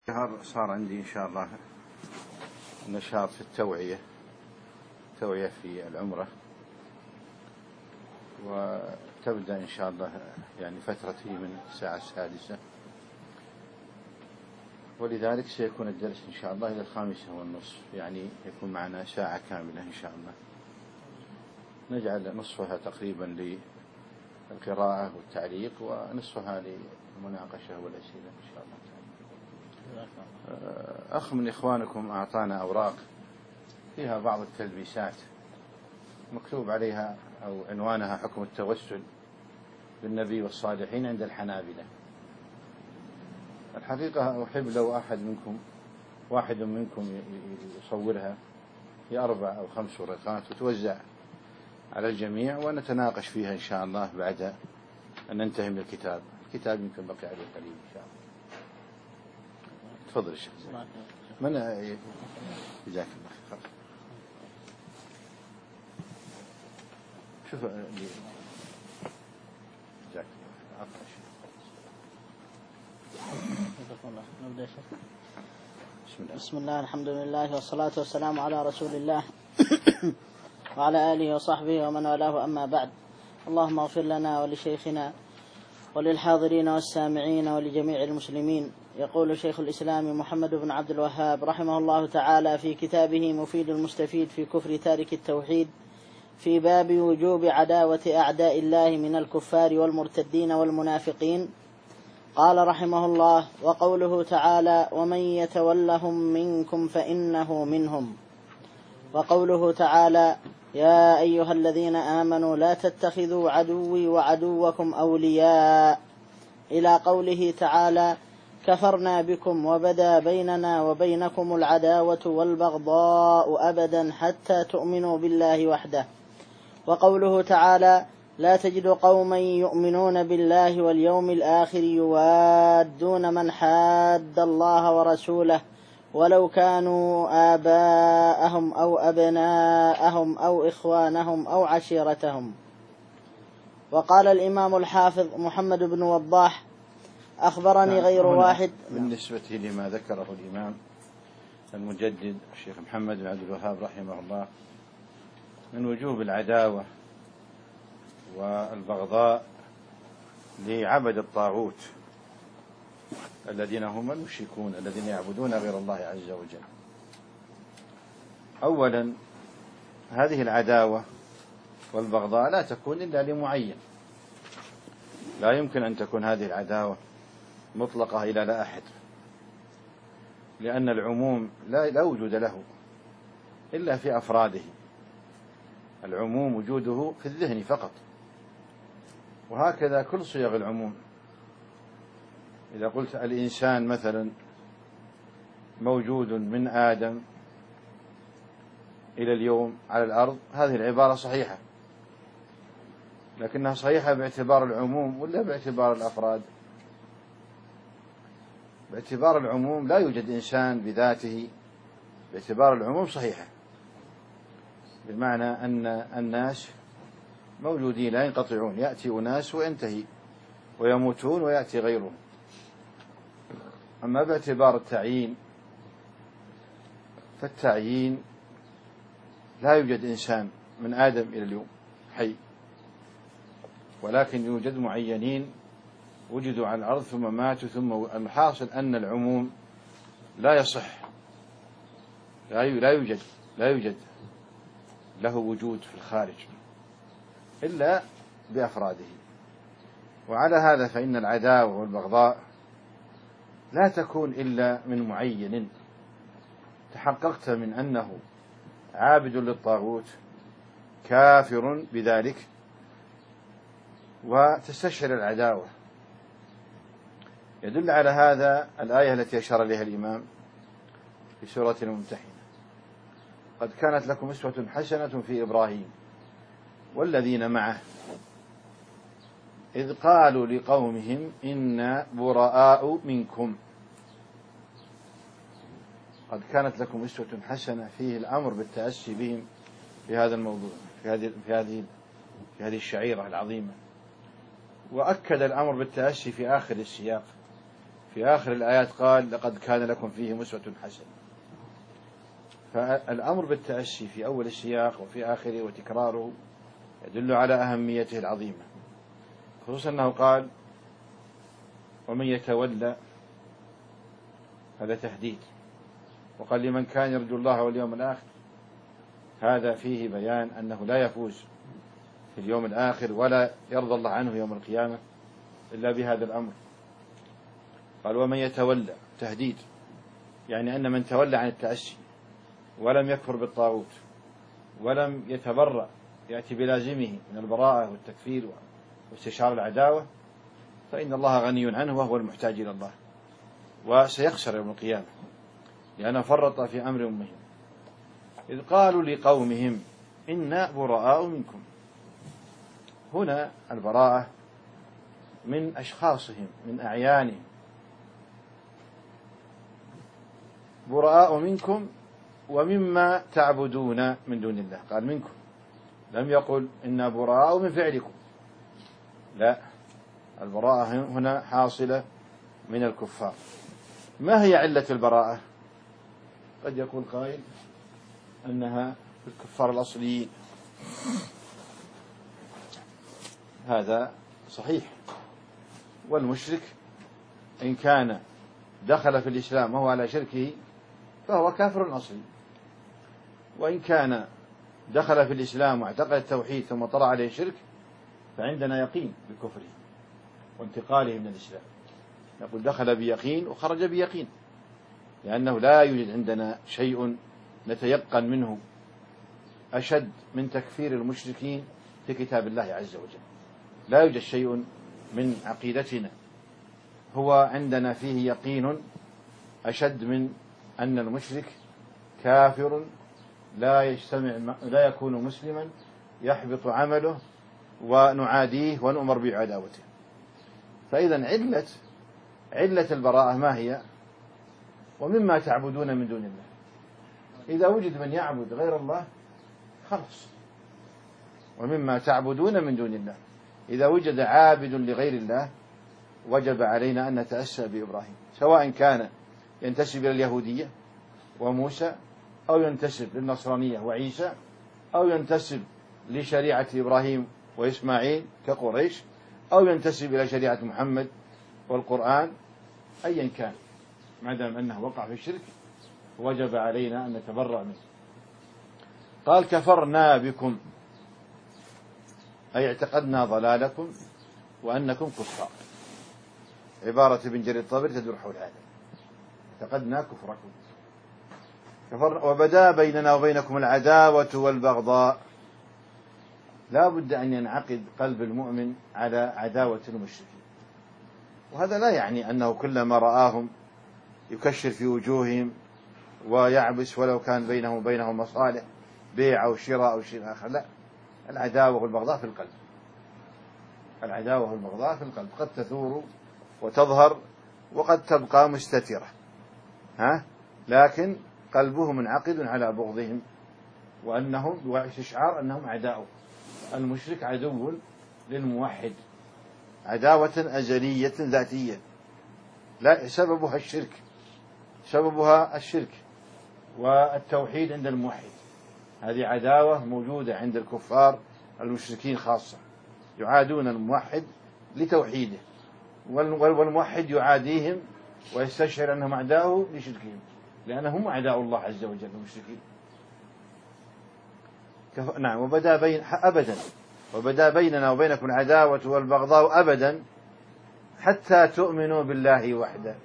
صار عندي إن شاء الله نشاط في التوعية في العمرة، وتبدأ إن شاء الله يعني فترتي من الساعة 6، ولذلك سيكون الدرس إن شاء الله إلى 5:30، يعني يكون معنا ساعة كاملة إن شاء الله. نجعل نصفها تقريبا للقراءة والتعليق، ونصفها للمناقشة والأسئلة إن شاء الله. أخ من إخوانكم أعطانا أوراق فيها بعض التلبيسات مكتوب عليها أو عنوانها حكم التوسل بالنبي والصالحين عند الحنابلة. الحقيقة أحب لو واحد منكم يصورها في 4 أو 5 ورقات وتوزع على الجميع، ونتناقش فيها إن شاء الله بعد أن ننتهي من الكتاب يمكن بقي عليه قليل إن شاء الله. تفضل الشيخ. من جزاك الله خير. شوف جزاك الله. بسم الله الحمد لله والصلاة والسلام على رسول الله وعلى آله وصحبه ومن والاه، أما بعد. اللهم اغفر لنا ولشيخنا وللحاضرين والسامعين ولجميع المسلمين. يقول شيخ الإسلام محمد بن عبد الوهاب رحمه الله تعالى في كتابه مفيد المستفيد في كفر تارك التوحيد في باب وجوب عداوة أعداء الله من الكفار والمرتدين والمنافقين، قال رحمه الله: وقوله تعالى: ومن يتولهم منكم فإنه منهم. وقوله تعالى: يا أيها الذين آمنوا لا تتخذوا عدوي وعدوكم أولياء، إلى قوله تعالى: كفرنا بكم وبدا بيننا وبينكم العداوة والبغضاء أبدا حتى تؤمنوا بالله وحده. وقوله تعالى: لا تجد قوما يؤمنون بالله واليوم الآخر يوادون من حاد الله ورسوله ولو كانوا آباءهم أو أبناءهم أو إخوانهم أو عشيرتهم. وقال الإمام الحافظ محمد بن وضاح: أخبرني غير واحد. بالنسبة لما ذكره الإمام المجدد الشيخ محمد بن عبد الوهاب رحمه الله من وجوب العداوة والبغضاء لعبد الطاغوت الذين هم المشركون الذين يعبدون غير الله عز وجل. أولا، هذه العداوة والبغضاء لا تكون إلا لمعين، لا يمكن أن تكون هذه العداوة مطلقة إلى لا أحد، لأن العموم لا وجود له إلا في أفراده. العموم وجوده في الذهن فقط، وهكذا كل صيغ العموم. إذا قلت الإنسان مثلا موجود من آدم إلى اليوم على الأرض، هذه العبارة صحيحة، لكنها صحيحة باعتبار العموم ولا باعتبار الأفراد؟ باعتبار العموم لا يوجد إنسان بذاته، باعتبار العموم صحيحة، بمعنى أن الناس موجودين لا ينقطعون، يأتي أناس وينتهي، ويموتون ويأتي غيرهم. أما باعتبار التعيين فالتعيين لا يوجد إنسان من آدم إلى اليوم حي، ولكن يوجد معينين وجدوا على الأرض ثم ماتوا، ثم الحاصل أن العموم لا يصح، لا يوجد له وجود في الخارج إلا بأفراده. وعلى هذا فإن العداوة والبغضاء لا تكون إلا من معين تحققت من أنه عابد للطاغوت كافر بذلك وتستشعر العداوة. يدل على هذا الآية التي أشار إليها الإمام في سورة الممتحنة: قد كانت لكم أسوة حسنة في إبراهيم والذين معه إذ قالوا لقومهم إنا براء منكم. قد كانت لكم أسوة حسنة، فيه الأمر بالتأسي بهم في هذا الموضوع، في هذه الشعيرة العظيمة. وأكد الأمر بالتأسي في آخر السياق في آخر الآيات قال لقد كان لكم فيه أسوة حسنة. فالأمر بالتأسي في أول السياق وفي آخره وتكراره يدل على أهميته العظيمة، خصوصا أنه قال ومن يتولى، هذا تهديد، وقال لمن كان يرجو الله واليوم الآخر، هذا فيه بيان أنه لا يفوز في اليوم الآخر ولا يرضى الله عنه يوم القيامة إلا بهذا الأمر. قال ومن يتولى، تهديد، يعني أن من تولى عن التأسي ولم يكفر بالطاغوت ولم يتبرأ يأتي بلازمه من البراءة والتكفير واستشعار العداوة، فإن الله غني عنه وهو المحتاج إلى الله، وسيخسر يوم القيامة لأنه فرط في أمر مهم. إذ قالوا لقومهم إنا براء منكم، هنا البراءة من أشخاصهم من أعيانهم، براء منكم ومما تعبدون من دون الله، قال منكم، لم يقل إنا براء من فعلكم، لا، البراءة هنا حاصلة من الكفار. ما هي علة البراءة؟ قد يقول قائل أنها الكفار الأصليين، هذا صحيح، والمشرك إن كان دخل في الإسلام وهو على شركه فهو كافر أصلي، وإن كان دخل في الإسلام واعتقد التوحيد ثم طرأ عليه الشرك فعندنا يقين بكفره وانتقاله من الإسلام، نقول دخل بيقين وخرج بيقين، لأنه لا يوجد عندنا شيء نتيقن منه أشد من تكفير المشركين في كتاب الله عز وجل، لا يوجد شيء من عقيدتنا هو عندنا فيه يقين أشد من أن المشرك كافر لا يكون مسلما، يحبط عمله ونعاديه ونؤمر بعداوته. فإذا علة البراءة ما هي؟ ومما تعبدون من دون الله، إذا وجد من يعبد غير الله خلص، ومما تعبدون من دون الله، إذا وجد عابد لغير الله وجب علينا أن نتأسى بإبراهيم، سواء كان ينتسب إلى اليهودية وموسى، أو ينتسب للنصرانية وعيسى، أو ينتسب لشريعة إبراهيم وإسماعيل كقريش، أو ينتسب إلى شريعة محمد والقرآن، أيا كان ما دام أنه وقع في الشرك وجب علينا أن نتبرأ منه. قال كفرنا بكم، أي اعتقدنا ضلالكم وأنكم كفار، عبارة ابن جرير الطبري تدور حول هذا، اعتقدنا كفركم. وبدا بيننا وبينكم العداوة والبغضاء، لا بد أن ينعقد قلب المؤمن على عداوة المشركين، وهذا لا يعني أنه كلما رآهم يكشر في وجوههم ويعبس ولو كان بينهم وبينهم مصالح بيع أو شراء أو شيء آخر، لا، العداوة والبغضاء في القلب، العداوة والبغضاء في القلب قد تثور وتظهر وقد تبقى مستترة، لكن قلبه منعقد على بغضهم وأنهم واستشعار أنهم أعداء. المشرك عدو للموحد عداوة أزلية ذاتية، لا سببها الشرك، سببها الشرك والتوحيد عند الموحد، هذه عداوة موجودة عند الكفار المشركين خاصة، يعادون الموحد لتوحيده، والموحد يعاديهم ويستشعر أنهم أعداؤه لشركهم، لأنهم أعداء الله عز وجل المشركين. نعم، وبدا بيننا وبينكم العداوة والبغضاء أبدا حتى تؤمنوا بالله وحده.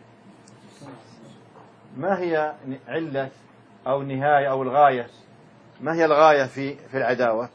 ما هي علة أو نهاية أو الغاية؟ ما هي الغاية في العداوة؟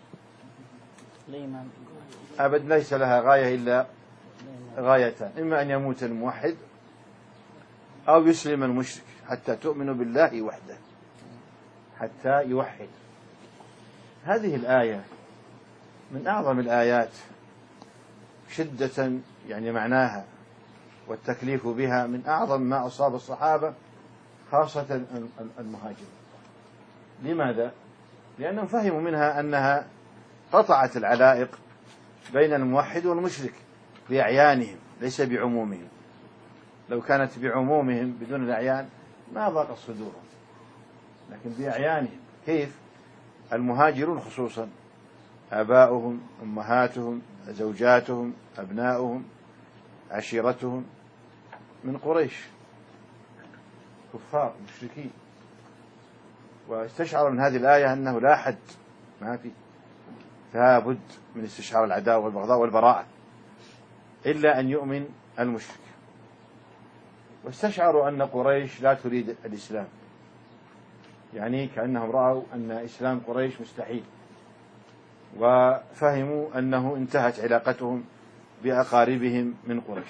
أبد ليس لها غاية إلا غايتان، إما أن يموت الموحد أو يسلم المشرك، حتى تؤمنوا بالله وحده، حتى يوحد. هذه الآية من أعظم الآيات شدة، يعني معناها والتكليف بها من أعظم ما أصاب الصحابة خاصة المهاجرين. لماذا؟ لأنهم فهموا منها أنها قطعت العلائق بين الموحد والمشرك بأعيانهم ليس بعمومهم، لو كانت بعمومهم بدون الأعيان ما ضاقت صدورهم، لكن بأعيانهم. كيف؟ المهاجرون خصوصا آباؤهم، أمهاتهم، زوجاتهم، أبناؤهم، عشيرتهم من قريش، كفار مشركين، واستشعروا من هذه الآية أنه لا حد، ما في، لابد من استشعار العداوة والبغضاء والبراءة إلا أن يؤمن المشرك. واستشعروا أن قريش لا تريد الإسلام، يعني كأنهم رأوا أن إسلام قريش مستحيل، وفهموا أنه انتهت علاقتهم بأقاربهم من قريش،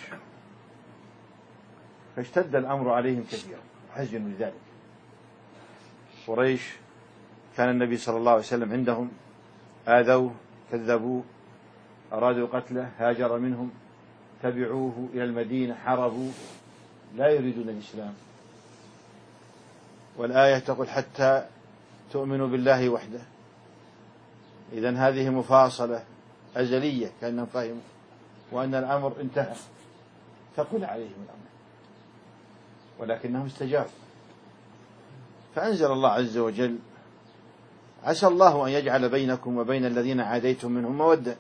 فاشتد الأمر عليهم كثيرا، حزنوا لذلك. قريش كان النبي صلى الله عليه وسلم عندهم، آذوه، كذبوه، أرادوا قتله، هاجر منهم، تبعوه إلى المدينة، حاربوا، لا يريدون الإسلام. والآية تقول حتى تؤمنوا بالله وحده. إذن هذه مفاصلة أزلية، كأنهم فهموا وأن الأمر انتهى، ثقل عليهم الأمر، ولكنهم استجابوا. فأنزل الله عز وجل: عسى الله أن يجعل بينكم وبين الذين عاديتم منهم مودة.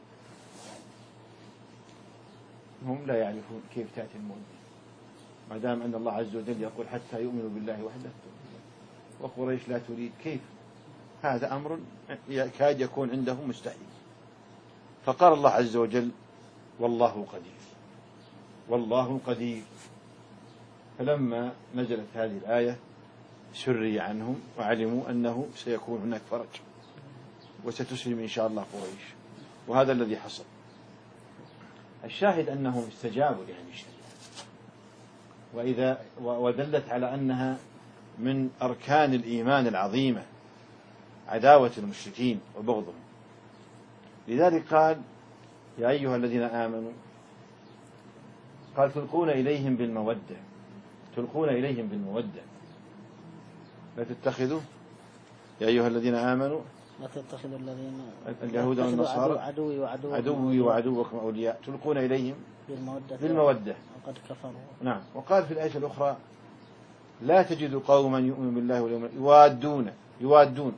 هم لا يعرفون كيف تأتي المودة، ما دام أن الله عز وجل يقول حتى يؤمنوا بالله وحده، وقريش لا تريد، كيف؟ هذا أمر يكاد يكون عندهم مستحيل. فقال الله عز وجل: والله قدير، والله قدير. فلما نزلت هذه الآية سري عنهم وعلموا أنه سيكون هناك فرج وستسلم إن شاء الله قريش، وهذا الذي حصل. الشاهد أنهم استجابوا لهذه الشريعة، ودلت على أنها من أركان الإيمان العظيمة عداوة المشركين وبغضهم. لذلك قال: يا أيها الذين آمنوا، قال: تلقون إليهم بالمودة، تلقون إليهم بالمودة، لا تتخذوا، يا أيها الذين آمنوا لا تتخذوا الذين اليهود والنصارى عدوي وعدوكم أولياء تلقون إليهم بالمودة وقد كفروا. نعم. وقال في الآية الأخرى: لا تجد قوما يؤمنون بالله واليوم يوادون.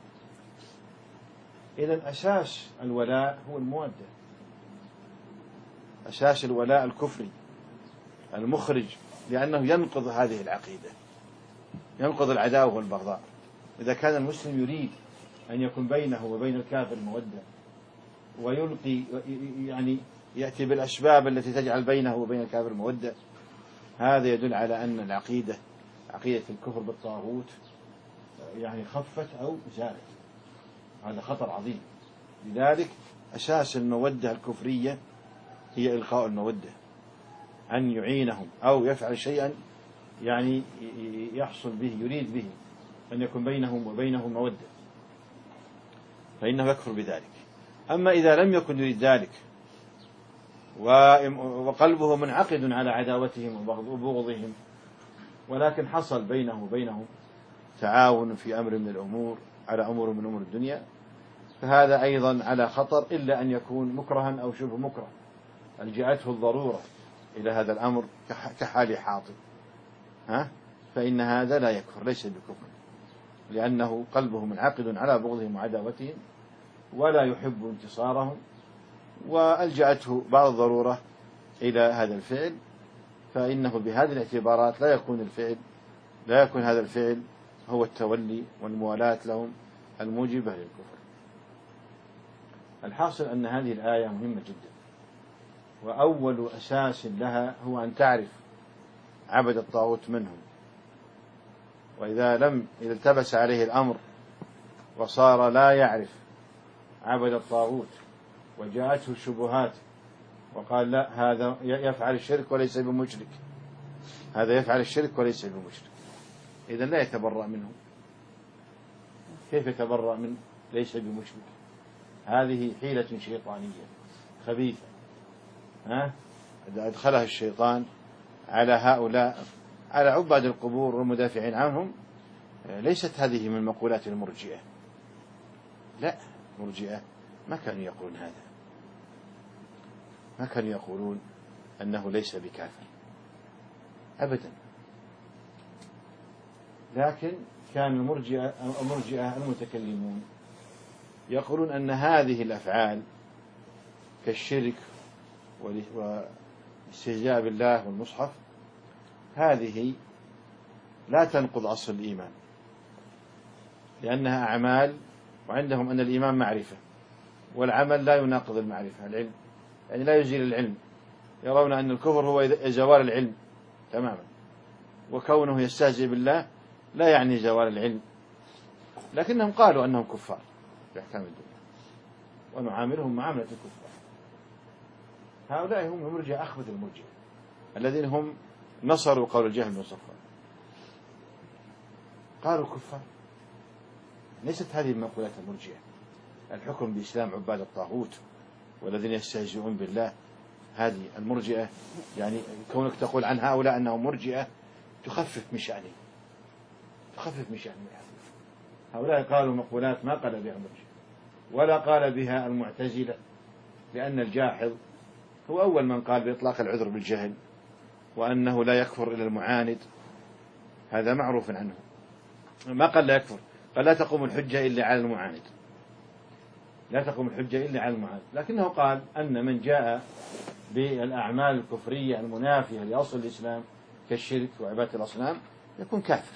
إذن أساس الولاء هو المودة، أساس الولاء الكفري المخرج، لأنه ينقض هذه العقيدة، ينقض العداوة والبغضاء. إذا كان المسلم يريد أن يكون بينه وبين الكافر مودة، ويلقي يعني يأتي بالأسباب التي تجعل بينه وبين الكافر مودة، هذا يدل على أن العقيدة، عقيدة الكفر بالطاغوت، يعني خفت أو زالت. هذا خطر عظيم. لذلك أساس المودة الكفرية هي إلقاء المودة، أن يعينهم أو يفعل شيئا يعني يحصل به، يريد به أن يكون بينهم وبينهم مودة، فإنه يكفر بذلك. أما إذا لم يكن يريد ذلك وقلبه منعقد على عداوتهم وبغضهم، ولكن حصل بينه وبينهم تعاون في أمر من الأمور، على أمور من أمور الدنيا، فهذا أيضا على خطر، إلا أن يكون مكرها أو شبه مكره، ألجأته الضرورة إلى هذا الأمر كحال حاطب، فإن هذا لا يكفر، ليس بكفر، لأنه قلبه منعقد على بغضهم وعداوتهم ولا يحب انتصارهم، وألجأته بعض الضرورة إلى هذا الفعل، فإنه بهذه الاعتبارات لا يكون هذا الفعل هو التولي والموالاة لهم الموجبة للكفر. الحاصل أن هذه الآية مهمة جدا، وأول أساس لها هو أن تعرف عبد الطاغوت منهم، وإذا التبس عليه الأمر وصار لا يعرف عبد الطاغوت وجاءته الشبهات وقال لا، هذا يفعل الشرك وليس بمشرك، هذا يفعل الشرك وليس بمشرك، إذن لا يتبرأ منه. كيف يتبرأ من ليس بمشرك؟ هذه حيلة شيطانية خبيثة أدخلها الشيطان على هؤلاء، على عباد القبور والمدافعين عنهم. ليست هذه من مقولات المرجئة، لا، مرجئة ما كانوا يقولون هذا، ما كانوا يقولون أنه ليس بكافر، أبدا. لكن كان المرجئة المتكلمون يقولون أن هذه الأفعال كالشرك والاستهزاء بالله والمصحف هذه لا تنقض أصل الإيمان، لأنها أعمال، وعندهم أن الإيمان معرفة، والعمل لا يناقض المعرفة، العلم يعني لا يزيل العلم. يرون أن الكفر هو زوال العلم تماما، وكونه يستهزئ بالله لا يعني زوال العلم، لكنهم قالوا أنهم كفار في أحكام الدنيا ونعاملهم معاملة الكفار. هؤلاء هم المرجئة، أخبث المرجئة الذين هم نصروا قول الجهم بن صفوان، قالوا كفار. ليست هذه المقولات المرجئة، الحكم بإسلام عباد الطاغوت والذين يستهزئون بالله، هذه المرجئة. يعني كونك تقول عن هؤلاء أنهم مرجئة تخفف من شأنهم، تخفف من شأنهم. هؤلاء قالوا مقولات ما قال بها المرجئة ولا قال بها المعتزلة، لأن الجاحظ هو أول من قال بإطلاق العذر بالجهل، وأنه لا يكفر إلا المعاند، هذا معروف عنه. ما قال لا يكفر، قال لا تقوم الحجة إلا على المعاند، لا تقوم الحجة إلا على المعاند. لكنه قال أن من جاء بالأعمال الكفرية المنافية لأصل الإسلام كالشرك وعبادة الأصنام يكون كافر،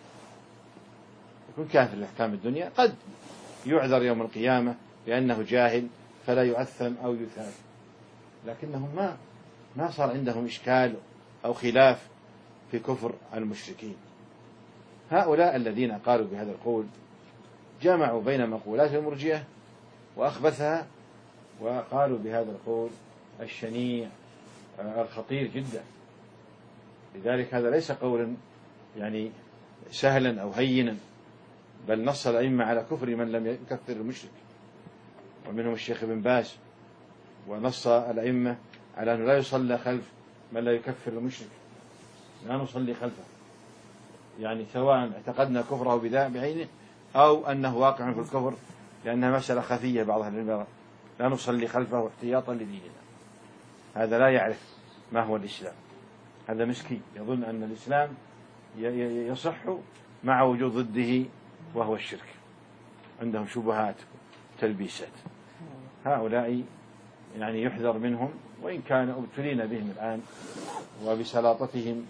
يكون كافر لأحكام الدنيا. قد يعذر يوم القيامة لأنه جاهل فلا يؤثم أو يثاب، لكنهم ما صار عندهم إشكال أو خلاف في كفر المشركين. هؤلاء الذين قالوا بهذا القول جمعوا بين مقولات المرجئة وأخبثها، وقالوا بهذا القول الشنيع الخطير جدا. لذلك هذا ليس قولا يعني سهلا أو هينا، بل نص الأئمة على كفر من لم يكفر المشرك، ومنهم الشيخ ابن باز، ونص الأئمة على أنه لا يصلى خلف من لا يكفر المشرك، لا نصلي خلفه، يعني سواء اعتقدنا كفره بعينه أو أنه واقع في الكفر، لأنها مسألة خفية بعضها العلماء، لا نصلي خلفه احتياطا لديننا. هذا لا يعرف ما هو الإسلام، هذا مسكين يظن أن الإسلام يصح مع وجود ضده وهو الشرك، عندهم شبهات تلبيسات. هؤلاء يعني يحذر منهم، وإن كان ابتلينا بهم الآن وبسلاطتهم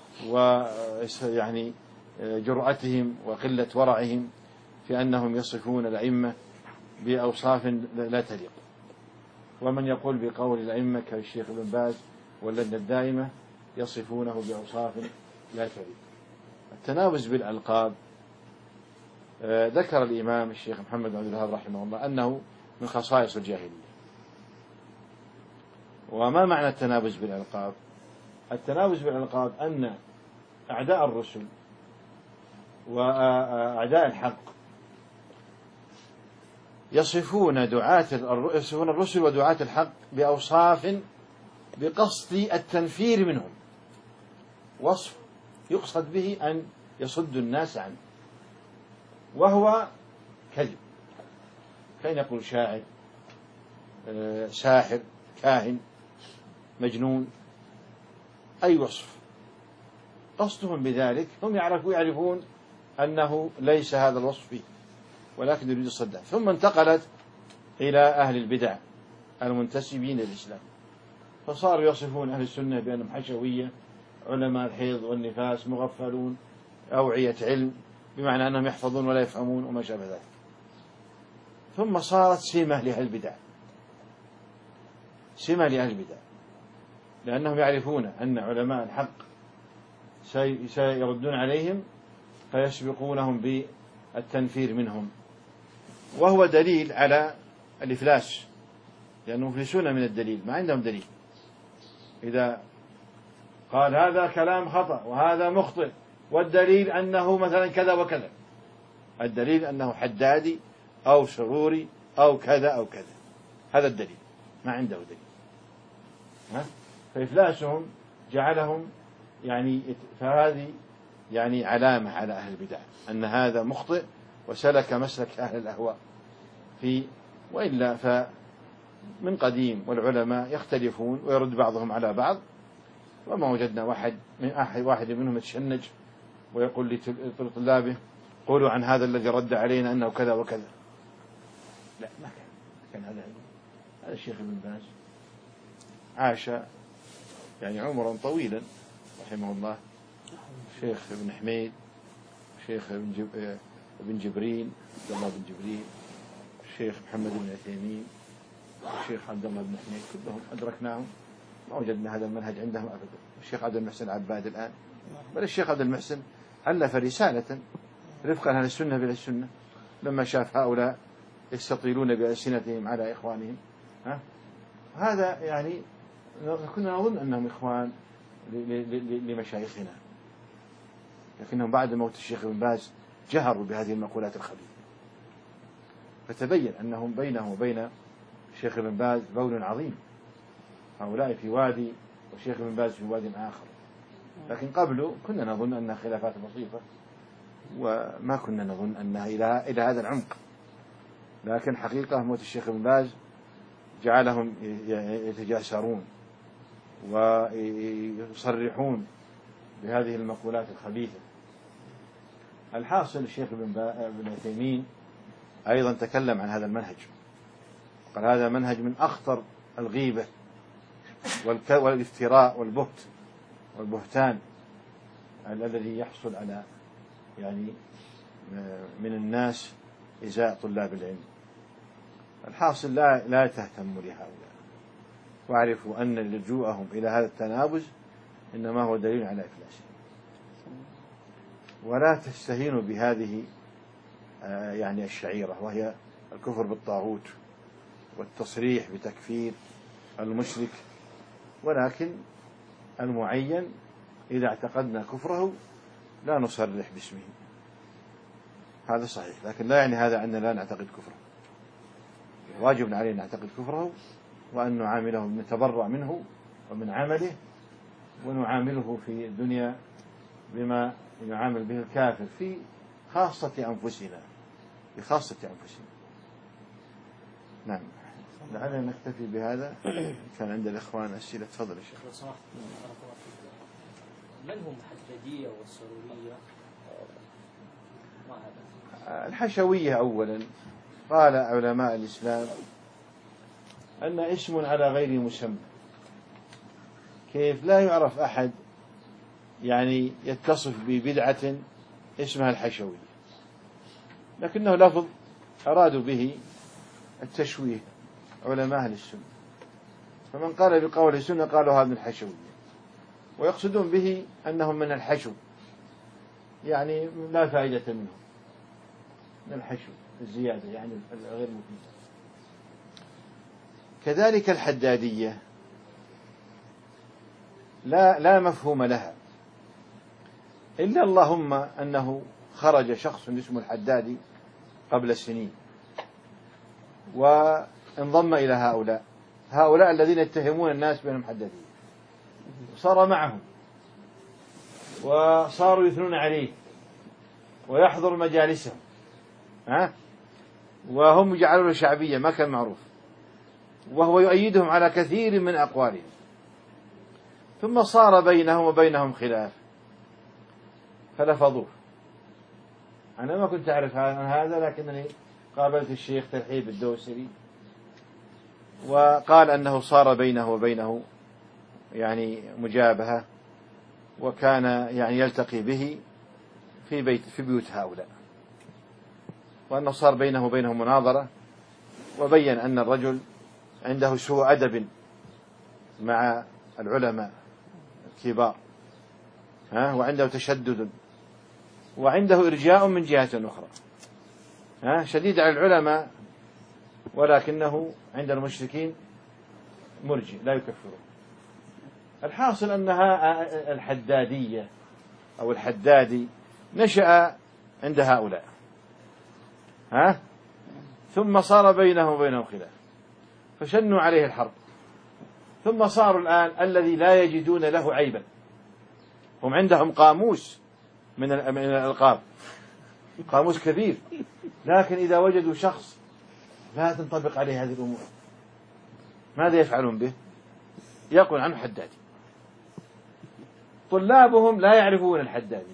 ويعني جرأتهم وقلة ورعهم في أنهم يصفون الأئمة بأوصاف لا تليق. ومن يقول بقول الأئمة كالشيخ ابن باز واللجنة الدائمة يصفونه بأوصاف لا تليق. التناوز بالألقاب، ذكر الإمام الشيخ محمد بن عبد الوهاب رحمه الله أنه من خصائص الجاهلية. وما معنى التناوز بالألقاب؟ التناوز بالألقاب أن أعداء الرسل وأعداء الحق يصفون الرسل ودعاة الحق بأوصاف بقصد التنفير منهم، وصف يقصد به أن يصد الناس عنه، وهو كذب. كان يقول شاعر، ساحر، كاهن، مجنون، أي وصف قصدهم بذلك هم يعرفون أنه ليس هذا الوصف فيه، ولكن يريد الصدع. ثم انتقلت إلى أهل البدع المنتسبين للإسلام، فصاروا يصفون أهل السنة بأنهم حشوية، علماء الحيض والنفاس، مغفلون، أوعية علم، بمعنى أنهم يحفظون ولا يفهمون وما شابه ذلك. ثم صارت سمة لأهل البدع، سمة لأهل البدع، لأنهم يعرفون أن علماء الحق سيردون عليهم فيسبقونهم بالتنفير منهم، وهو دليل على الإفلاس، لأنهم يفلسون من الدليل، ما عندهم دليل. إذا قال هذا كلام خطأ وهذا مخطئ والدليل أنه مثلا كذا وكذا، الدليل أنه حدادي أو سروري أو كذا أو كذا، هذا الدليل، ما عنده دليل. فإفلاسهم جعلهم يعني، فهذه يعني علامة على أهل البدع أن هذا مخطئ وسلك مسلك أهل الأهواء وإلا فمن قديم والعلماء يختلفون ويرد بعضهم على بعض، وما وجدنا واحد منهم يتشنج ويقول لطلابه قولوا عن هذا الذي رد علينا أنه كذا وكذا. لا، ما كان هذا الشيخ ابن باز عاش يعني عمرا طويلا رحمه الله. الشيخ ابن حميد، الشيخ ابن جبرين، عبد الله بن جبرين، الشيخ محمد بن عثيمين، الشيخ عبد الله بن حميد، كلهم أدركناهم ما وجدنا هذا المنهج عندهم أبدا. الشيخ عبد المحسن عباد الآن، بل الشيخ عبد المحسن ألف رسالة رفقا عن السنة بلا السنة لما شاف هؤلاء يستطيلون بألسنتهم على إخوانهم. هذا يعني كنا نظن أنهم إخوان لمشايخنا، لكنهم بعد موت الشيخ ابن باز جهروا بهذه المقولات الخبيثة، فتبين أنهم بينه وبين الشيخ ابن باز بول عظيم. هؤلاء في وادي والشيخ ابن باز في وادي آخر، لكن قبله كنا نظن أنها خلافات بسيطة وما كنا نظن أنها إلى هذا العمق. لكن حقيقة موت الشيخ ابن باز جعلهم يتجاسرون ويصرحون بهذه المقولات الخبيثة. الحاصل الشيخ ابن عثيمين أيضا تكلم عن هذا المنهج، قال هذا منهج من أخطر الغيبة والافتراء والبهتان الذي يحصل على يعني من الناس إزاء طلاب العلم. الحاصل لا تهتموا لهؤلاء، واعرفوا أن لجوءهم إلى هذا التنابز إنما هو دليل على إفلاسهم. ولا تستهينوا بهذه يعني الشعيرة، وهي الكفر بالطاغوت والتصريح بتكفير المشرك، ولكن المعين إذا اعتقدنا كفره لا نصرح باسمه، هذا صحيح، لكن لا يعني هذا أننا لا نعتقد كفره. واجب علينا أن نعتقد كفره وأن نعامله، نتبرأ منه ومن عمله، ونعامله في الدنيا بما نعامل به الكافر في خاصة أنفسنا، نعم. لعلنا نكتفي بهذا. كان عند الإخوان أسئلة. تفضل يا شيخ. من هم الحشدية والسرورية؟ الحشوية أولا قال علماء الإسلام أن اسم على غير مسمى. كيف؟ لا يعرف أحد يعني يتصف ببدعة اسمها الحشوية، لكنه لفظ أرادوا به التشويه علماء أهل السنة، فمن قال بقول السنة قالوا هذا من الحشوية، ويقصدون به أنهم من الحشو، يعني لا فائدة منهم، من الحشو الزيادة يعني غير مفيدة. كذلك الحدادية لا مفهوم لها، إلا اللهم أنه خرج شخص اسمه الحدادي قبل سنين وانضم إلى هؤلاء الذين يتهمون الناس بأنهم حدادية، وصار معهم وصاروا يثنون عليه ويحضر مجالسهم، وهم يجعلونه شعبية، ما كان معروف، وهو يؤيدهم على كثير من أقوالهم. ثم صار بينهم وبينهم خلاف فلفظوه. أنا ما كنت أعرف عن هذا، لكنني قابلت الشيخ ترحيب الدوسري وقال أنه صار بينه وبينه يعني مجابهة، وكان يعني يلتقي به في بيوت هؤلاء، وأنه صار بينه وبينهم مناظرة، وبين أن الرجل عنده سوء أدب مع العلماء الكبار، وعنده تشدد، وعنده إرجاء من جهة أخرى، شديد على العلماء ولكنه عند المشركين مرجئ لا يكفرون. الحاصل أنها الحدادية أو الحدادي نشأ عند هؤلاء، ثم صار بينه وبينهم خلاف فشنوا عليه الحرب، ثم صاروا الآن الذي لا يجدون له عيبا. هم عندهم قاموس من الألقاب، قاموس كبير، لكن إذا وجدوا شخص لا تنطبق عليه هذه الأمور ماذا يفعلون به؟ يقول عنه حدادي، طلابهم لا يعرفون الحدادي،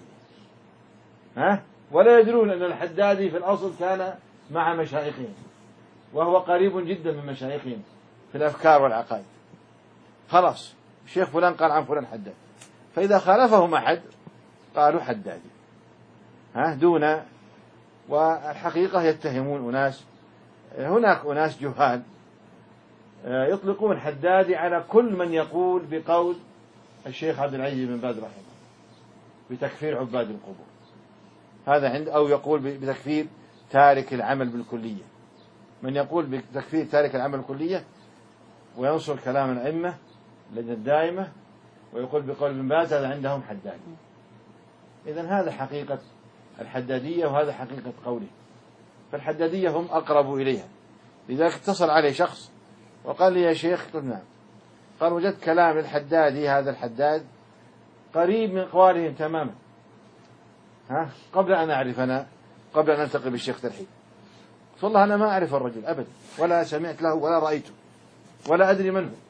ولا يدرون أن الحدادي في الأصل كان مع مشايخهم، وهو قريب جدا من مشايخهم في الأفكار والعقائد. خلاص الشيخ فلان قال عن فلان حدادي، فإذا خالفهم أحد قالوا حدادي، دون. والحقيقة يتهمون أناس، هناك أناس جهال يطلقون حدادي على كل من يقول بقول الشيخ عبد العزيز بن باز رحمه الله بتكفير عباد القبور، هذا أو يقول بتكفير تارك العمل بالكلية. من يقول بتكفير تارك العمل بالكلية وينصر كلام الأئمة لجنة الدائمة ويقول بقول ابن باز، هذا عندهم حدادي. إذن هذا حقيقة الحدادية وهذا حقيقة قوله. فالحدادية هم أقرب إليها. لذلك اتصل عليه شخص وقال لي يا شيخ، قلت نعم. قال وجدت كلام الحدادي، هذا الحداد قريب من أقوالهم تماما، قبل أن أعرف أنا، قبل أن ألتقي بالشيخ ترحيب. والله أنا ما أعرف الرجل أبدا، ولا سمعت له ولا رأيته ولا أدري من هو.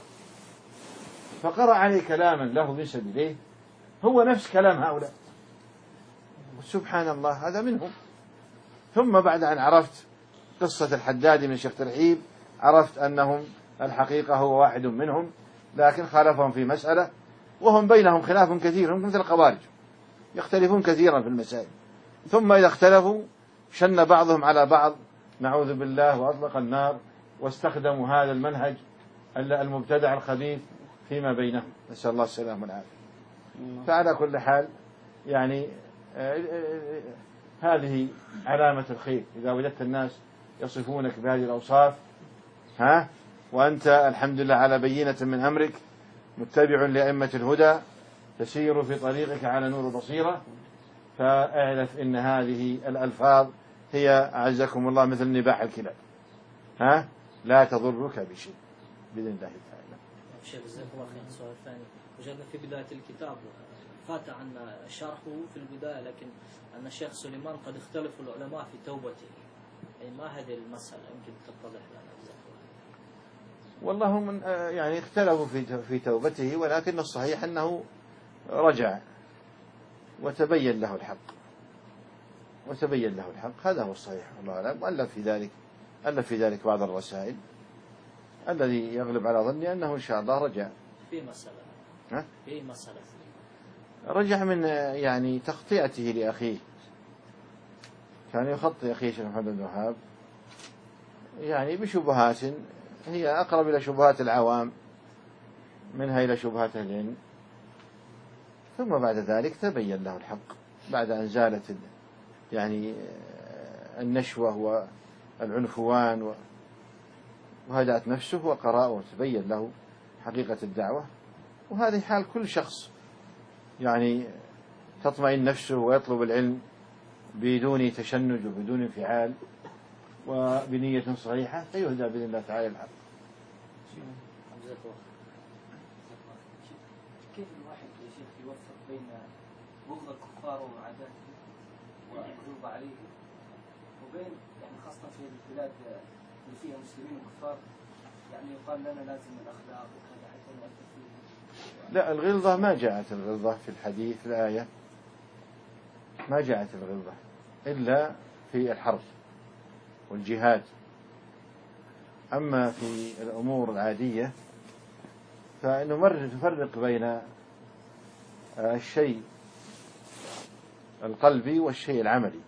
فقرأ عليه كلاما له بنسب إليه هو نفس كلام هؤلاء، سبحان الله هذا منهم. ثم بعد أن عرفت قصة الحدادي من الشيخ ترحيب عرفت أنهم الحقيقة هو واحد منهم، لكن خالفهم في مسألة، وهم بينهم خلاف كثير، هم مثل الخوارج يختلفون كثيرا في المسائل. ثم إذا اختلفوا شن بعضهم على بعض نعوذ بالله وأطلق النار، واستخدموا هذا المنهج المبتدع الخبيث فيما بينهم، نسأل الله السلامة والعافية. فعلى كل حال يعني هذه علامة الخير، إذا وجدت الناس يصفونك بهذه الأوصاف وأنت الحمد لله على بينة من أمرك، متبع لأئمة الهدى، تسير في طريقك على نور بصيرة، فاعرف إن هذه الألفاظ هي أعزكم الله مثل نباح الكلاب، لا تضرك بشيء بإذن الله تعالى. شيخ جزاك الله خير. السؤال الثاني، وجدنا في بداية الكتاب فات عنا شرحه في البداية، لكن أن الشيخ سليمان قد اختلف العلماء في توبته، ما هذه المسألة يمكن تتضح لنا؟ والله من يعني اختلفوا في توبته، ولكن الصحيح أنه رجع وتبين له الحق، هذا هو الصحيح والله أعلم. ألف في ذلك بعض الرسائل، الذي يغلب على ظني أنه إن شاء الله رجع في مسألة رجع من يعني تخطئته لأخيه، كان يخطئ أخيه الشيخ محمد بن وهاب يعني بشبهات هي أقرب إلى شبهات العوام منها إلى شبهات العلم. ثم بعد ذلك تبين له الحق بعد أن زالت يعني النشوة والعنفوان وهدأت نفسه وقرأ وتبين له حقيقة الدعوة. وهذه حال كل شخص يعني تطمئن نفسه ويطلب العلم بدون تشنج وبدون انفعال وبنية صحيحة، فيهدى بإذن الله تعالى الحق. كيف الواحد يا شيخ يوفق بين بغض الكفار وعداءهم والغلظ عليهم، وبين يعني خاصة في البلاد اللي فيها مسلمين وكفار يعني يقال لنا لازم الأخلاق وكذا حتى نؤثر فيه؟ لا، الغلظة ما جاءت الغلظة في الحديث، في الآية ما جاءت الغلظة إلا في الحرب والجهاد. أما في الأمور العادية فنفرق بين الشيء القلبي والشيء العملي.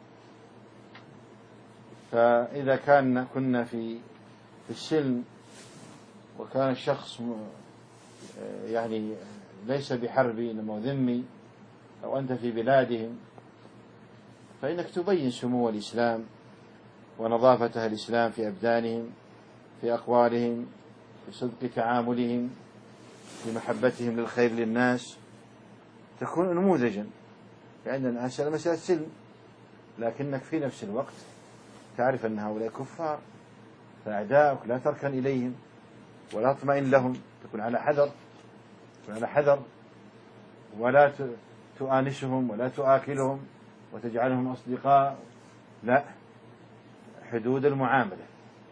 فإذا كنا في السلم وكان الشخص يعني ليس بحربي إنما ذمي، أو أنت في بلادهم، فإنك تبين سمو الإسلام ونظافة الإسلام في أبدانهم، في أقوالهم، في صدق تعاملهم، في محبتهم للخير للناس، تكون نموذجا. فعندنا مسألة سلم، لكنك في نفس الوقت تعرف أن هؤلاء كفار فأعداؤك، لا تركن إليهم ولا تطمئن لهم، تكون على حذر ولا تؤانسهم ولا تؤاكلهم وتجعلهم أصدقاء. لا، حدود المعاملة.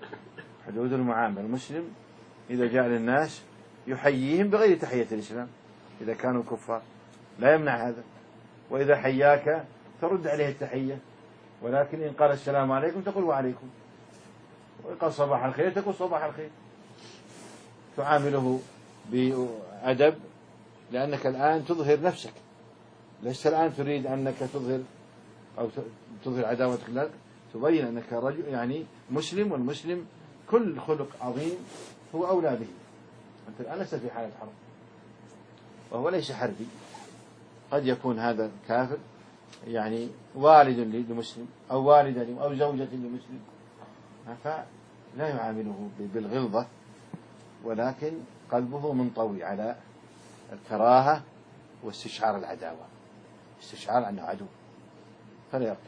المسلم إذا جاء للناس يحييهم بغير تحية الإسلام إذا كانوا كفار، لا يمنع هذا. وإذا حياك ترد عليه التحية، ولكن إن قال السلام عليكم تقول وعليكم، وإن قال صباح الخير تقول صباح الخير. تعامله بأدب، لأنك الآن تظهر نفسك، ليس الآن تريد أنك تظهر أو تظهر عداوتك، لا، تبين أنك رجل يعني مسلم، والمسلم كل خلق عظيم هو أولى به. أنت الآن لست في حالة حرب، وهو ليس حربي. قد يكون هذا كافر يعني والد لمسلم أو والدة أو زوجة لمسلم، فلا يعامله بالغلظة، ولكن قلبه منطوي على الكراهة واستشعار العداوة، استشعار أنه عدو، فلا يركب.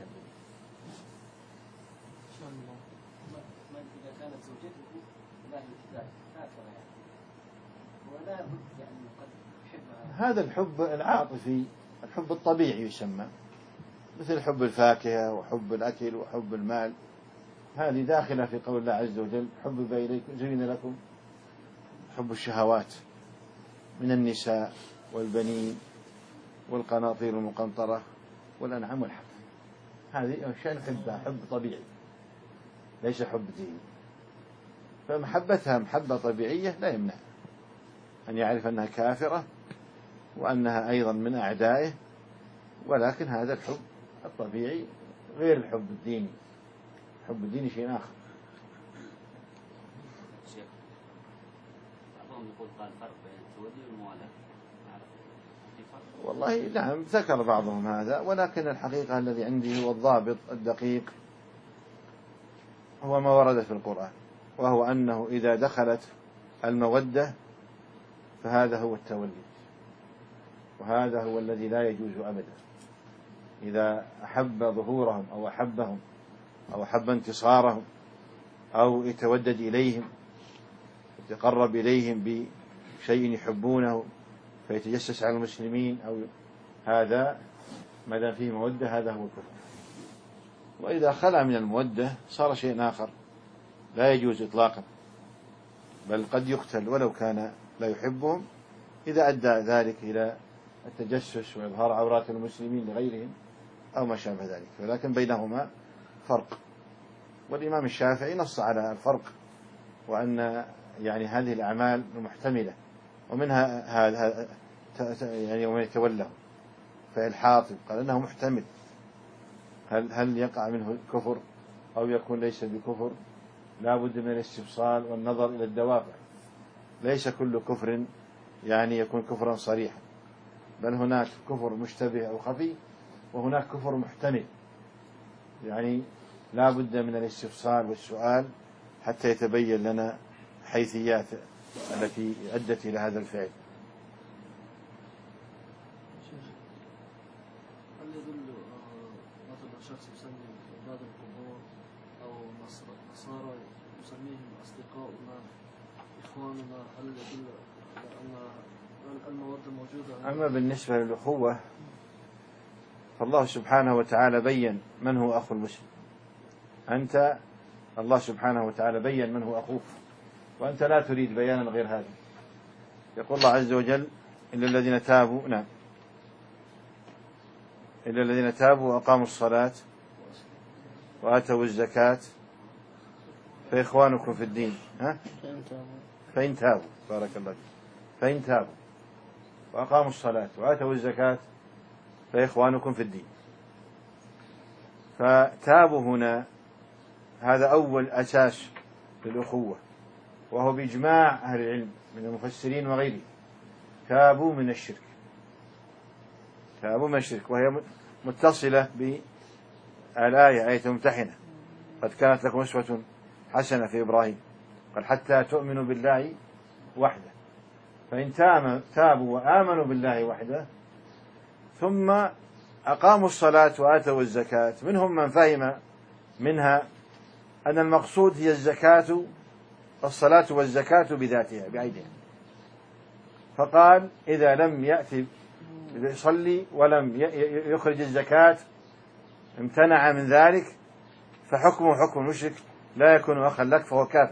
إذا كانت زوجته لا الكتاب كافرة ولا بد يعني قد يحبها. هذا الحب العاطفي، الحب الطبيعي يسمى، مثل حب الفاكهة وحب الأكل وحب المال، هذه داخلة في قول الله عز وجل: حبب إليكم زين لكم حب الشهوات من النساء والبنين والقناطير المقنطرة والأنعام والحرث. هذه أشياء نحبها، حب طبيعي ليس حب ديني. فمحبتها محبة طبيعية لا يمنع أن يعرف أنها كافرة وأنها أيضا من أعدائه، ولكن هذا الحب الطبيعي غير الحب الديني. الحب الديني شيء آخر. شيخ، بعضهم يقول قال فرق بين التودي والموالاة، والله نعم ذكر بعضهم هذا، ولكن الحقيقة الذي عندي هو الضابط الدقيق، هو ما ورد في القرآن، وهو أنه إذا دخلت المودة فهذا هو التولي، وهذا هو الذي لا يجوز أبدا. إذا أحب ظهورهم أو أحبهم أو أحب انتصارهم أو يتودد إليهم يتقرب إليهم بشيء يحبونه فيتجسس على المسلمين، أو هذا ما دام فيه مودة هذا هو الكفر. وإذا خلع من المودة صار شيء آخر لا يجوز إطلاقا، بل قد يقتل ولو كان لا يحبهم إذا أدى ذلك إلى التجسس وإظهار عورات المسلمين لغيرهم أو ما شابه ذلك، ولكن بينهما فرق. والإمام الشافعي نص على الفرق، وأن يعني هذه الأعمال محتملة، ومنها هذا يعني ومن يتولى فعل حاطب قال أنه محتمل، هل يقع منه كفر أو يكون ليس بكفر؟ لا بد من الاستفصال والنظر إلى الدوافع. ليس كل كفر يعني يكون كفرا صريحا، بل هناك كفر مشتبه أو خفي، وهناك كفر محتمل، يعني لا بد من الاستفصال والسؤال حتى يتبين لنا حيثيات التي أدت إلى هذا الفعل. هل يدل مثلا شخص يسمي عباد القبور أو نصارى يسميهم أصدقاؤنا إخواننا، هل يدل على أن المودة موجودة؟ أما بالنسبة للأخوة فالله سبحانه وتعالى بين من هو أخو المسلم. أنت الله سبحانه وتعالى بين من هو أخوك، وأنت لا تريد بيانا غير هذا. يقول الله عز وجل: إلا الذين تابوا، نعم، إلا الذين تابوا وأقاموا الصلاة وآتوا الزكاة فإخوانكم في الدين. فإن تابوا، بارك الله فيك، فإن تابوا وأقاموا الصلاة وآتوا الزكاة فإخوانكم في الدين. فتابوا هنا هذا أول أساس للأخوة، وهو بإجماع أهل العلم من المفسرين وغيره. تابوا من الشرك، تابوا من الشرك، وهي متصلة بالآية، آية ممتحنة: قد كانت لكم أسوة حسنة في إبراهيم، قال حتى تؤمنوا بالله وحده. فإن تابوا وآمنوا بالله وحده ثم أقاموا الصلاة وآتوا الزكاة، منهم من فهم منها أن المقصود هي الزكاة، الصلاة والزكاة بذاتها بعينها، فقال إذا لم يأتي يصلي ولم يخرج الزكاة، امتنع من ذلك، فحكمه حكم المشرك لا يكون أخا لك فهو كافر.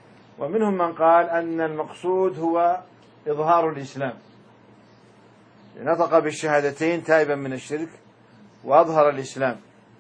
ومنهم من قال أن المقصود هو إظهار الإسلام، نطق بالشهادتين تائبا من الشرك وأظهر الإسلام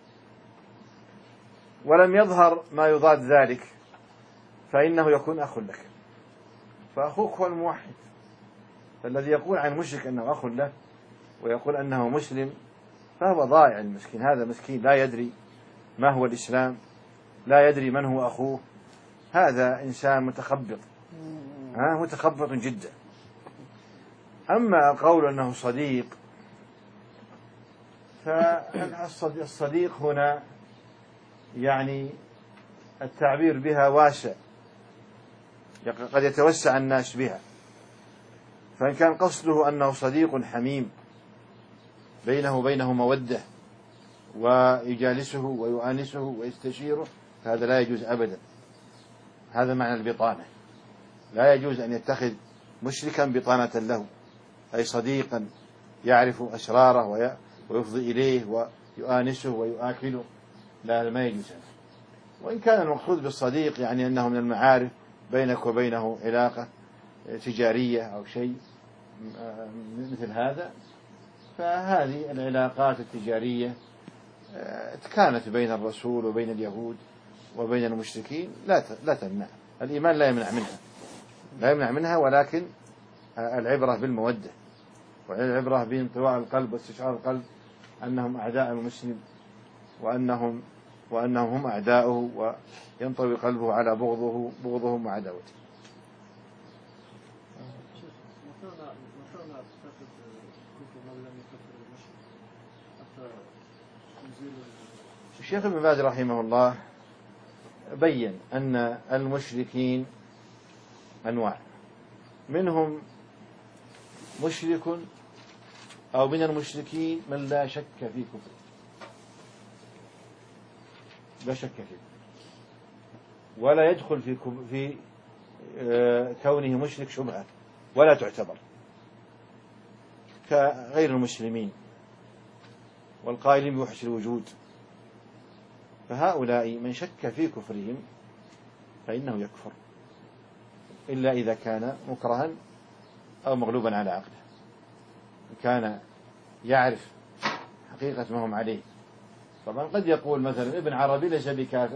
ولم يظهر ما يضاد ذلك فإنه يكون أخ لك. فأخوك هو الموحد. فالذي يقول عن مشرك أنه أخ له ويقول أنه مسلم فهو ضائع المسكين. هذا مسكين لا يدري ما هو الإسلام، لا يدري من هو أخوه. هذا إنسان متخبط، متخبط جدا. أما القول أنه صديق، فالصديق هنا يعني التعبير بها واسع، قد يتوسع الناس بها. فإن كان قصده أنه صديق حميم بينه وبينه مودة ويجالسه ويؤانسه ويستشيره، فهذا لا يجوز أبدا. هذا معنى البطانة. لا يجوز أن يتخذ مشركا بطانة له، أي صديقا يعرف أسراره ويفضي إليه ويؤانسه ويؤكله. لا، ما يجوز هذا. وإن كان المقصود بالصديق يعني أنه من المعارف بينك وبينه علاقة تجارية أو شيء مثل هذا، فهذه العلاقات التجارية كانت بين الرسول وبين اليهود وبين المشركين لا تمنع. الإيمان لا يمنع منها، ولكن العبرة بالمودة، والعبرة بانطواء القلب واستشعار القلب أنهم أعداء المسلم وأنهم هم أعداؤه، وينطوي قلبه على بغضهم وعداوته. الشيخ ابن باز رحمه الله بين أن المشركين أنواع، منهم مشرك أو من المشركين من لا شك في كفره، لا شك فيه، ولا يدخل في كونه مشرك شبهة ولا تعتبر، كغير المسلمين والقائلين بوحش الوجود. فهؤلاء من شك في كفرهم فإنه يكفر، إلا إذا كان مكرها أو مغلوبا على عقله. كان يعرف حقيقة ما هم عليه. طبعا قد يقول مثلا ابن عربي ليس بكافر،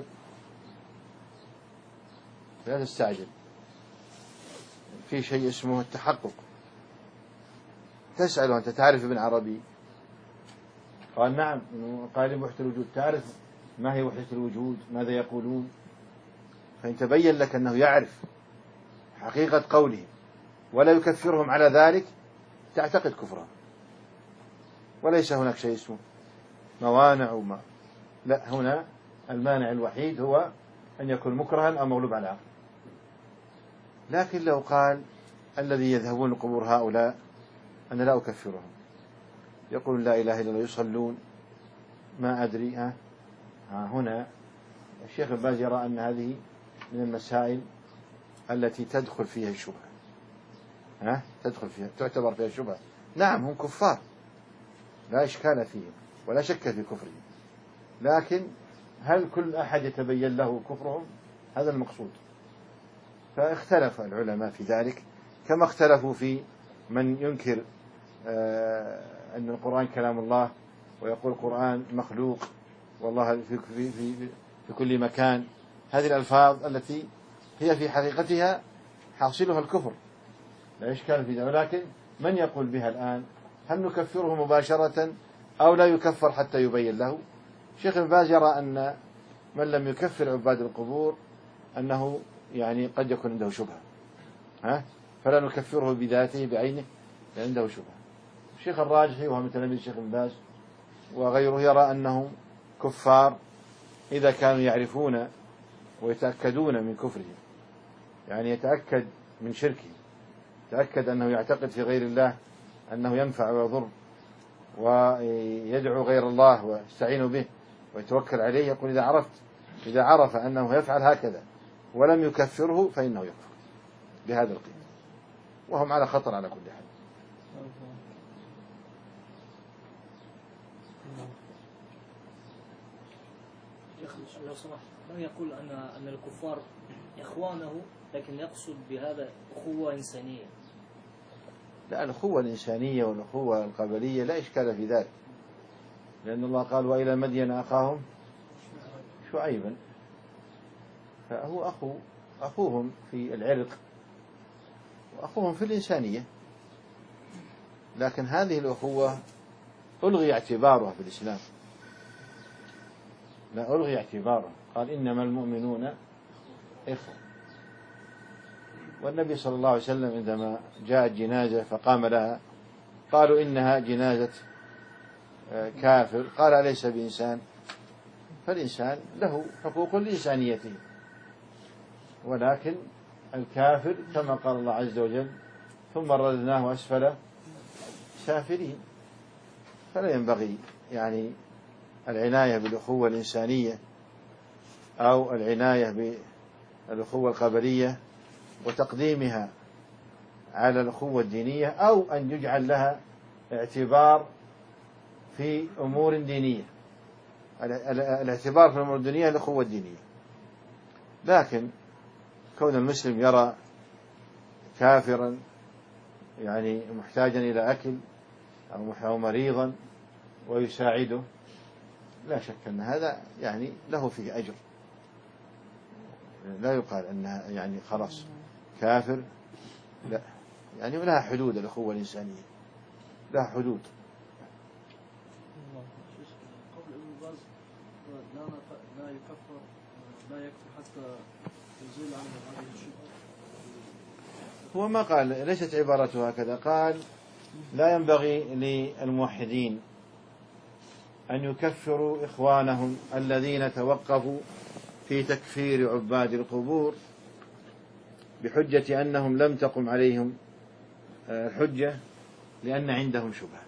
فلا تستعجل، في شيء اسمه التحقق. تسأله أنت تعرف ابن عربي؟ قال نعم، قال بوحدة الوجود. تعرف ما هي وحدة الوجود؟ ماذا يقولون؟ فإن تبين لك أنه يعرف حقيقة قوله ولا يكفرهم على ذلك، تعتقد كفرهم، وليس هناك شيء اسمه موانع لا، هنا المانع الوحيد هو أن يكون مكرها أو مغلوب على عقله. لكن لو قال الذي يذهبون لقبور هؤلاء أنا لا أكفرهم، يقول لا إله إلا الله، يصلون، ما أدري، هنا الشيخ ابن باز يرى أن هذه من المسائل التي تدخل فيها الشبهة، تدخل فيها، تعتبر فيها الشبهة. نعم هم كفار لا إشكال فيهم ولا شك في كفرهم، لكن هل كل أحد يتبين له كفرهم؟ هذا المقصود. فاختلف العلماء في ذلك، كما اختلفوا في من ينكر أن القرآن كلام الله ويقول القرآن مخلوق والله في كل مكان. هذه الألفاظ التي هي في حقيقتها حاصلها الكفر، لا إشكال في ذلك، ولكن من يقول بها الآن؟ هل نكفره مباشرة أو لا يكفر حتى يبين له؟ شيخ ابن باز يرى أن من لم يكفر عباد القبور أنه يعني قد يكون عنده شبهة، فلا نكفره بذاته بعينه لأن عنده شبهة. الشيخ الراجحي وهو من تلاميذ الشيخ ابن باز وغيره يرى أنهم كفار إذا كانوا يعرفون ويتأكدون من كفرهم، يعني يتأكد من شركه، يتأكد أنه يعتقد في غير الله أنه ينفع ويضر، ويدعو غير الله ويستعين به ويتوكل عليه. يقول إذا عرف أنه يفعل هكذا ولم يكفره فإنه يكفر بهذا القيد، وهم على خطر على كل حال. لو سمحت، من يقول أن الكفار إخوانه لكن يقصد بهذا أخوة إنسانية؟ لا، الأخوة الإنسانية والأخوة القبلية لا إشكال في ذلك، لأن الله قال وإلى مدين أخاهم شعيبا، فهو أخوهم في العرق وأخوهم في الإنسانية. لكن هذه الأخوة ألغي اعتبارها في الإسلام، لا ألغي اعتبارها، قال إنما المؤمنون إخوة. والنبي صلى الله عليه وسلم عندما جاءت جنازة فقام لها قالوا إنها جنازة كافر، قال أليس بإنسان؟ فالإنسان له حقوق لإنسانيته، ولكن الكافر كما قال الله عز وجل ثم رددناه أسفل سافلين. فلا ينبغي يعني العناية بالأخوة الإنسانية أو العناية بالأخوة القبلية وتقديمها على الأخوة الدينية، أو أن يجعل لها اعتبار في أمور دينية. الاعتبار في الأمور الدينية الأخوة الدينية، لكن كون المسلم يرى كافرا يعني محتاجا إلى أكل أو مريضا ويساعده، لا شك أن هذا يعني له فيه أجر، لا يقال أنها يعني خلاص كافر، لا، يعني لها حدود. الأخوة الإنسانية لها حدود. قول ابن باز لا يكفر، لا يكفر حتى يزيل عنه هذه الشبهة. هو ما قال، ليست عبارته هكذا، قال لا ينبغي للموحدين أن يكفروا إخوانهم الذين توقفوا في تكفير عباد القبور بحجة أنهم لم تقم عليهم الحجة لأن عندهم شبهة،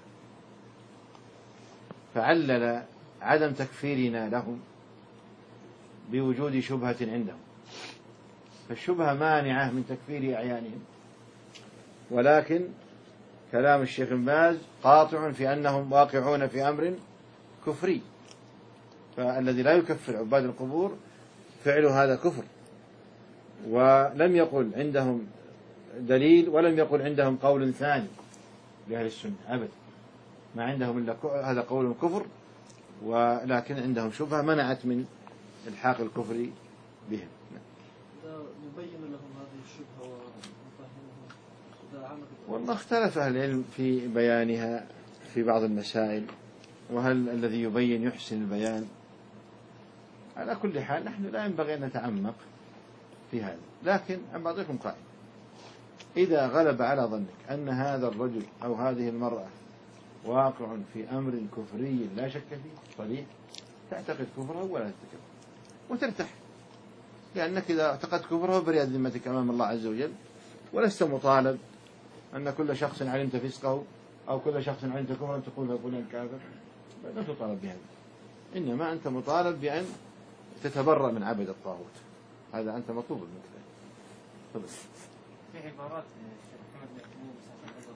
فعلل عدم تكفيرنا لهم بوجود شبهة عندهم، فالشبهة مانعة من تكفير أعيانهم. ولكن كلام الشيخ بن باز قاطع في أنهم واقعون في أمر كفري، فالذي لا يكفر عباد القبور فعله هذا كفر، ولم يقل عندهم دليل ولم يقل عندهم قول ثاني لأهل السنة أبدا، ما عندهم إلا هذا قول كفر، ولكن عندهم شبهة منعت من الحاق الكفر بهم. نبين لهم هذه الشبهة ونفهمهم إذا عملوا. والله اختلف أهل العلم في بيانها في بعض المسائل، وهل الذي يبين يحسن البيان؟ على كل حال نحن لا ينبغي أن نتعمق في هذا، لكن عن بعضكم قائل إذا غلب على ظنك أن هذا الرجل أو هذه المرأة واقع في أمر كفري لا شك فيه صريح، تعتقد كفره ولا تتكفر وترتاح، لأنك إذا اعتقدت كفره برئت ذمتك أمام الله عز وجل، ولست مطالب أن كل شخص علمت فسقه أو كل شخص علمت كفرا تقول فلان كافر، لا تطالب بهذا، إنما أنت مطالب بأن تتبرأ من عبد الطاغوت، هذا أنت مطلوب منك. تفضل. في عبارات الشيخ محمد بن عثيمين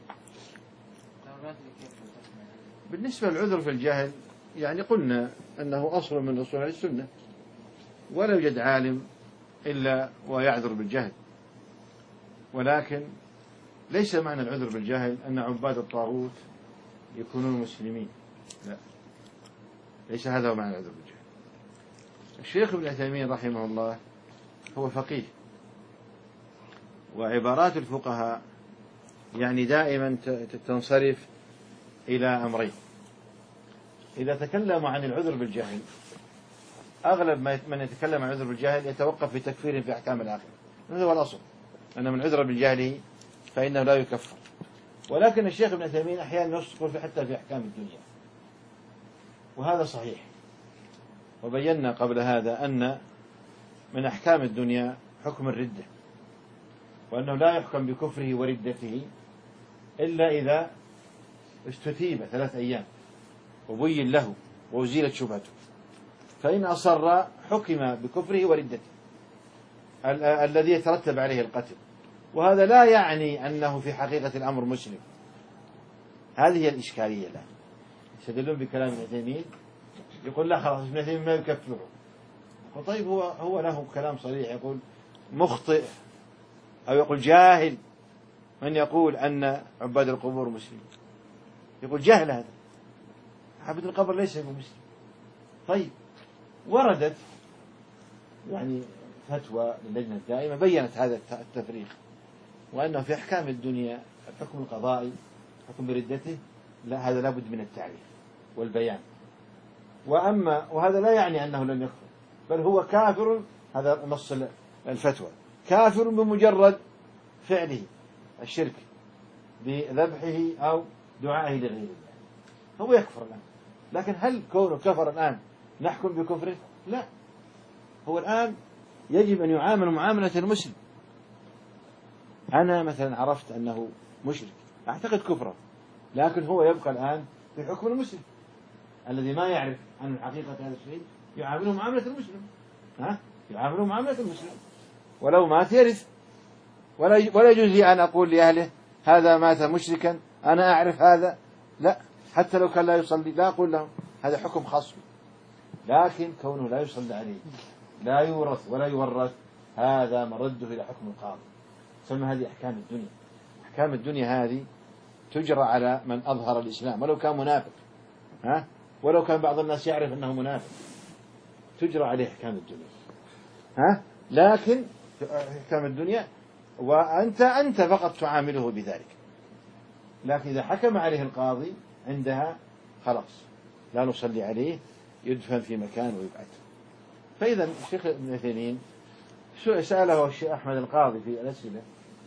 بالنسبة للعذر في الجهل يعني قلنا أنه أصل من أصول السنة، ولا يوجد عالم إلا ويعذر بالجهل، ولكن ليس معنى العذر بالجهل أن عباد الطاغوت يكونون مسلمين، لا، ليس هذا هو معنى العذر بالجهل. الشيخ ابن عثيمين رحمه الله هو فقيه، وعبارات الفقهاء يعني دائما تنصرف إلى أمرين. إذا تكلموا عن العذر بالجهل، أغلب من يتكلم عن العذر بالجهل يتوقف في تكفير في أحكام الآخرة، هذا هو الأصل، أن من عذر بالجهل فإنه لا يكفر. ولكن الشيخ ابن عثيمين أحيانا يذكر حتى في أحكام الدنيا، وهذا صحيح، وبينا قبل هذا أن من أحكام الدنيا حكم الردة، وأنه لا يحكم بكفره وردته إلا إذا استتيب 3 أيام وبين له وأزيلت شبهته، فإن أصر حكم بكفره وردته الذي يترتب عليه القتل، وهذا لا يعني أنه في حقيقة الأمر مسلم. هذه هي الإشكالية الآن، يستدلون بكلام ابن عثيمين، يقول لا خلاص ابن عثيمين ما يكفره، وطيب هو له كلام صريح، يقول مخطئ أو يقول جاهل، من يقول أن عباد القبور مسلمين، يقول جهل هذا، عبد القبر ليس بمسلم. طيب وردت يعني فتوى للجنة الدائمة بيّنت هذا التفريق، وأنه في أحكام الدنيا الحكم القضائي حكم بردته لا، هذا لابد من التعريف والبيان. وهذا لا يعني أنه لم يكفر، بل هو كافر، هذا نص الفتوى، كافر بمجرد فعله الشرك بذبحه أو دعائه لغير الله، هو يكفر الآن. لكن هل كونه كفر الآن نحكم بكفره؟ لا، هو الآن يجب أن يعامل معاملة المسلم. أنا مثلا عرفت أنه مشرك، أعتقد كفره، لكن هو يبقى الآن في حكم المسلم الذي ما يعرف عن حقيقة هذا الشيء، يعامله معاملة المسلم، يعامله معاملة المسلم، ولو مات يرث. ولا يجوز لي أن أقول لأهله هذا مات مشركا أنا أعرف هذا، لا، حتى لو كان لا يصلي لا أقول لهم هذا حكم خاص. لكن كونه لا يصلي عليه، لا يورث ولا يورث، هذا مرده إلى حكم القاضي. ثم هذه أحكام الدنيا، أحكام الدنيا هذه تجرى على من أظهر الإسلام ولو كان منافق، ولو كان بعض الناس يعرف أنه منافق، تجرى عليه أحكام الدنيا. لكن أحكام الدنيا وأنت فقط تعامله بذلك. لكن إذا حكم عليه القاضي عندها خلاص لا نصلي عليه، يدفن في مكان ويبعد. فإذا الشيخ ابن عثيمين سأله الشيخ أحمد القاضي في الأسئلة،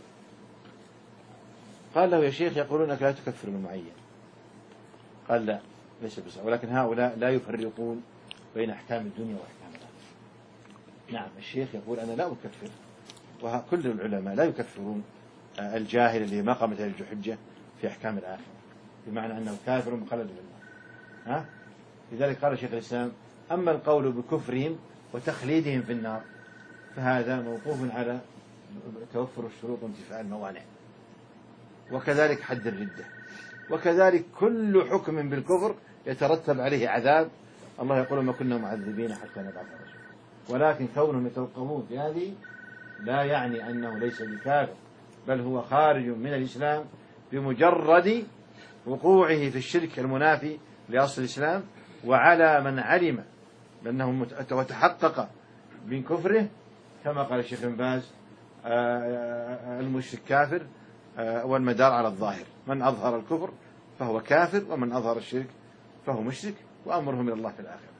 قال له يا شيخ يقولونك لا تكفر المعين. قال لا، ليس بصحيح، ولكن هؤلاء لا يفرقون بين أحكام الدنيا وأحكام الآخرة. نعم، الشيخ يقول أنا لا أكفر، وكل العلماء لا يكفرون الجاهل الذي ما قامت عليه الحجة في أحكام الآخرة، بمعنى أنه كافر مخلد بالنار. لذلك قال شيخ الإسلام أما القول بكفرهم وتخليدهم في النار فهذا موقوف على توفر الشروط وانتفاء الموانع، وكذلك حد الردة، وكذلك كل حكم بالكفر يترتب عليه عذاب. الله يقول ما كنا معذبين حتى نبعث رسولا. ولكن كونهم يتوقفون في هذه لا يعني أنه ليس بكافر، بل هو خارج من الإسلام بمجرد وقوعه في الشرك المنافي لأصل الإسلام. وعلى من علم بأنه وتحقق من كفره كما قال الشيخ بن باز المشرك كافر، والمدار على الظاهر، من أظهر الكفر فهو كافر، ومن أظهر الشرك فهو مشرك، وأمرهم إلى الله في الآخرة.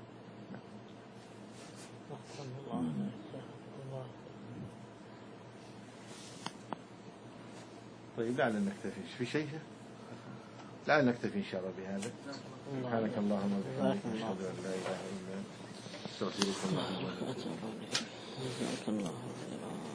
طيب لعل نكتفي في شيء، لعل نكتفي إن شاء الله بهذا. سبحانك اللهم وبحمدك أشهد أن لا إله إلا أنت أستغفرك وأتوب إليك.